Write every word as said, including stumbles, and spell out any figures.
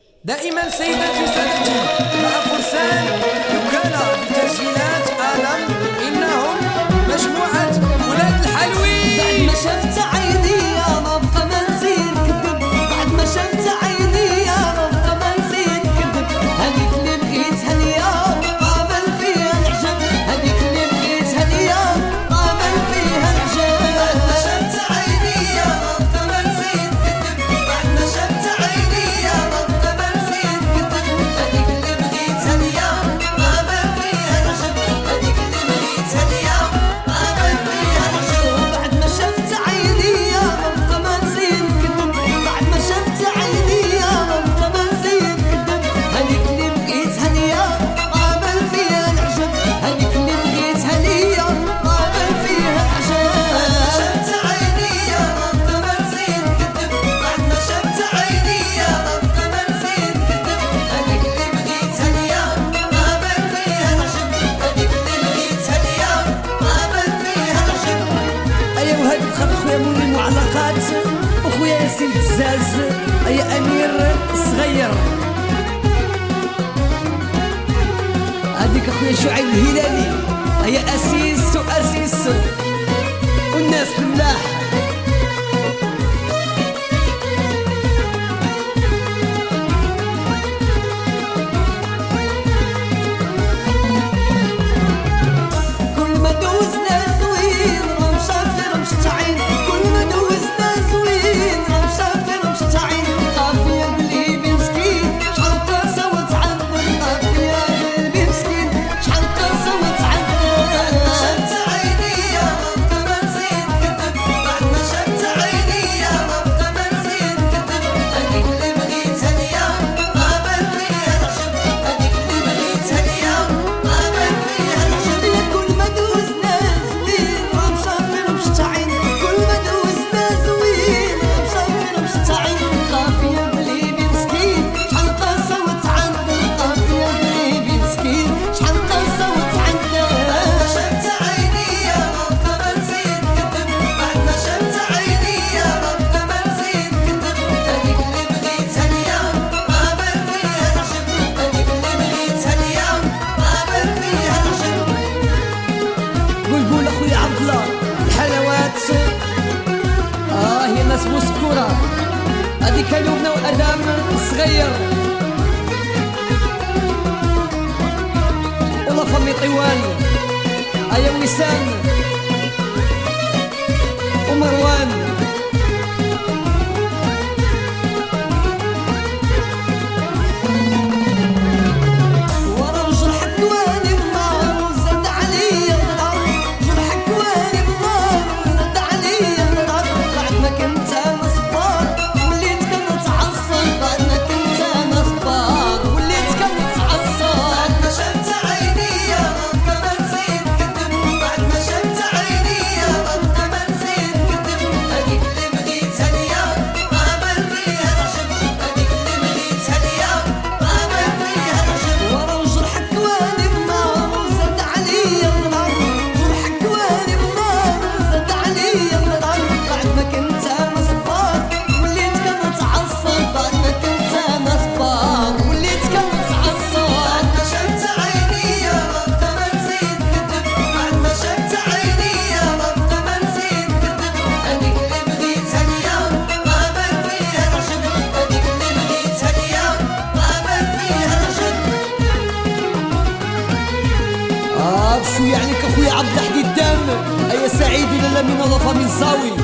دائما سيدتي سادتي مع فرسان وكالة بتسجيلات عالم، إنهم مجموعة ولاد الحلوين. بعد ما شفت عيني يا رب ما نزيد كذب، بعد ما شفت عيني يا رب ما نزيد كذب، هذيك اللي بقيتها اليوم قابل فيها العجب، هذيك اللي بقيتها اليوم قابل فيها العجب. بعد ما شفت عيني يا رب ما نزيد كذب، بعد ما شفت عيني يا رب ما نزيد كذب، هذيك اللي بقيتها اليوم قابل فيها العجب، هذيك اللي بقيتها اليوم قابل فيها العجب. بعد ما شفت عيني يا رب ما نزيد كذب، بعد ما شفت عيني يا رب ما نزيد كذب، هذيك اللي بقيتها اليوم قابل فيها العجب، هذيك اللي بقيتها اليوم قابل فيها العجب. شفت عيني يا رب ما نزيد كذب، بعد ما شفت عيني يا رب ما نزيد كذب، هذيك اللي بقيتها اليوم قابل فيها العجب، هذيك اللي بقيتها اليوم قابل فيها العجب. أيا وهذه تخرج خويا مولي المعلقات، وخويا ياسين الزاز، أيا أمير الصغير، هذيك أخويا شعيب الهلالي، أيا أسيس وأسيس والناس فلاح. كل ما دوزنا زوين راه مسافر مشتعين، كل ما دوزنا زوين راه مسافر مشتعين، قافية قلبي مسكين شحال قاسة وتعذب، قافية قلبي مسكين شحال قاسة وتعذب. شفت عيني يا رب ما نزيد كذب، بعد ما شفت عيني يا رب ما نزيد كذب، هذيك اللي بغيتها اليوم قابل فيها العجب، هذيك اللي بغيتها اليوم قابل فيها العجب. يا كل ما دوزنا زوين راه مسافر مشتعين، كل ما دوزنا زوين راه مسافر مشتعين، قافية قلبي مسكين شحال قاسة وتعذب، قافية قلبي مسكين شحال قاسة وتعذب. بعد ما شفت عيني يا رب ما نزيد كذب، بعد ما شفت عيني يا رب ما نزيد كذب، هذيك اللي بغيتها اليوم قابل فيها العجب، هذيك اللي بغيتها اليوم قابل فيها العجب. قول قول أخويا عبد الله الحلاوات، آه هي ناس مسكورة، هذيك لبنى وأدم الصغير، والله فمي طوال، أيا وسام ومروان. ورا جرحك واني بنار وزاد عليا النار، جرحك واني بنار وزاد عليا النار، بعد ما كنت انا صبار وليت كنتعصب، بعد ما كنت انا صبار وليت كنتعصب. بعد ما شفت عيني يا رب ما نزيد كذب، بعد ما شفت عيني يا رب ما نزيد كذب، هذيك اللي بغيتها اليوم قابل فيها العجب، هذيك اللي بغيتها اليوم قابل فيها العجب. ورا جرحك واني بنار وزاد عليا النار، جرحك واني بنار وزاد عليا النار، بعد ما كنت انا صبار وليت كنتعصب، بعد ما كنت انا صبار وليت كنتعصب. بعد ما شفت عيني يا رب ما نزيد كذب، بعد ما شفت عيني يا رب ما نزيد كذب، هذيك اللي بغيتها اليوم قابل فيها العجب، هذيك اللي بغيتها اليوم قابل فيها العجب. آه بشوية عليك أخويا عبد الحديد الدم، أيا سعيد ولا من الله من زاوي.